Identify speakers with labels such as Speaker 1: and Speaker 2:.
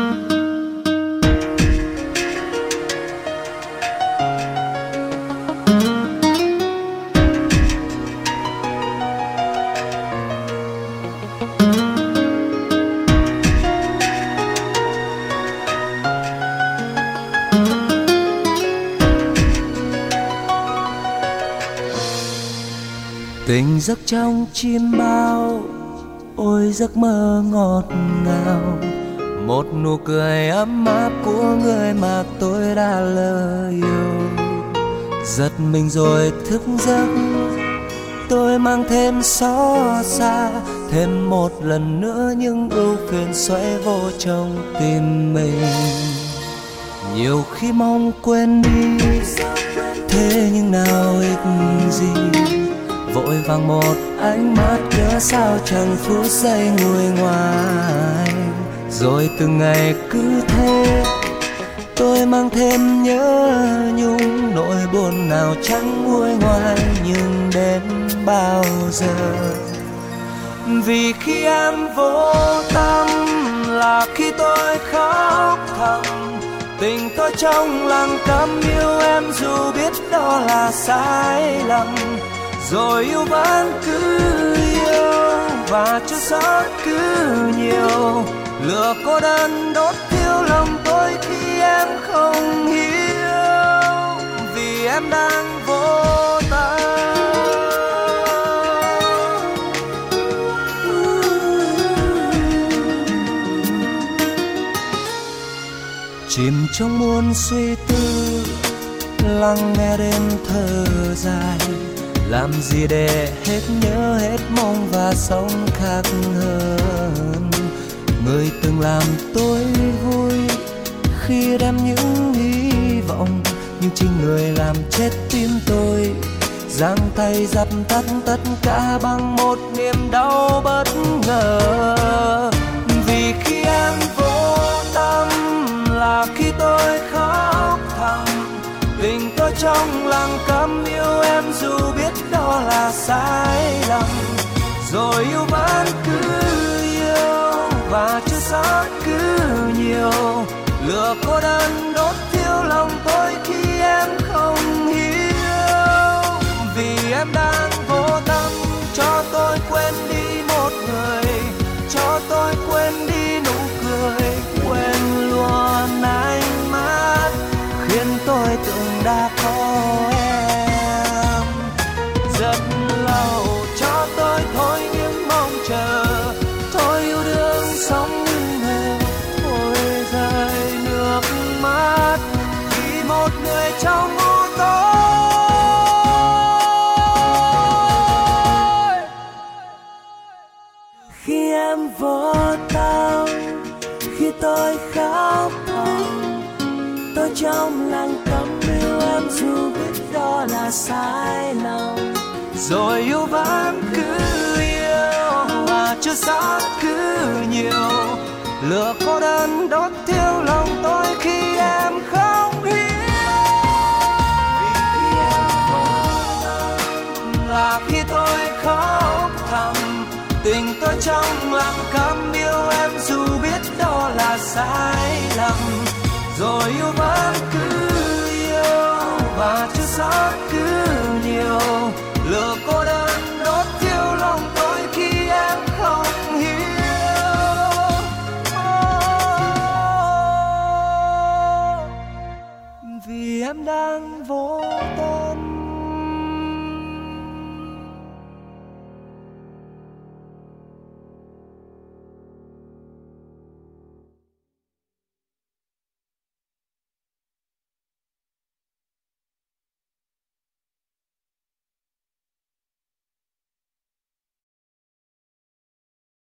Speaker 1: Tình giấc trong chim bao, ôi giấc mơ ngọt ngào, một nụ cười ấm áp của người mà tôi đã lỡ yêu. Giật mình rồi thức giấc, tôi mang thêm xót xa, thêm một lần nữa những ưu phiền xoáy vô trong tim mình. Nhiều khi mong quên đi, thế nhưng nào ích gì, vội vàng một ánh mắt cớ sao chẳng phút giây nguôi ngoai. Rồi từng ngày cứ thế tôi mang thêm nhớ nhung, nỗi buồn nào chẳng nguôi ngoai. Nhưng đến bao giờ, vì khi em vô tâm là khi tôi khóc thầm. Tình tôi trong lặng câm yêu em dù biết đó là sai lầm. Rồi yêu vẫn cứ yêu và chưa sót cứ nhiều. Lửa cô đơn đốt thiêu lòng tôi khi em không hiểu, vì em đang vô tâm. Chìm trong muôn suy tư, lắng nghe đêm thở dài. Làm gì để hết nhớ hết mong và sống khác hơn. Người từng làm tôi vui khi đem những hy vọng, nhưng chính người làm chết tim tôi. Giang tay dập tắt tất cả bằng một niềm đau bất ngờ. Vì khi em vô tâm là khi tôi khóc thầm. Tình tôi trong lặng câm yêu em dù biết đó là sai lầm. Rồi yêu vẫn cứ yêu và chưa sót cứ nhiều. Lửa cô đơn đốt thiêu lòng tôi khi em không hiểu, vì em đang vô tâm. Cho tôi quên đi một người, cho tôi quên đi nụ cười, quên luôn ánh mắt khiến tôi từng đã có em. Rất lâu cho tôi thôi những mong chờ, thôi yêu đương sống như nghề, thôi rơi nước mắt vì một người trong u tối. Khi em vô tâm, khi tôi khóc thầm, tôi trong lặng câm yêu em dù biết đó là sai lầm. Rồi yêu vẫn cứ yêu và chưa sót cứ nhiều. Lửa cô đơn đốt thiêu lòng tôi khi em không hiểu, vì khi em vô tâm là khi tôi khóc thầm. Tình tôi trong lặng câm yêu em dù biết đó là sai lầm. Rồi yêu vẫn cứ yêu và chưa sót cứ nhiều. Lửa cô đơn đốt thiêu lòng tôi khi em không hiểu, vì em đang vô tâm.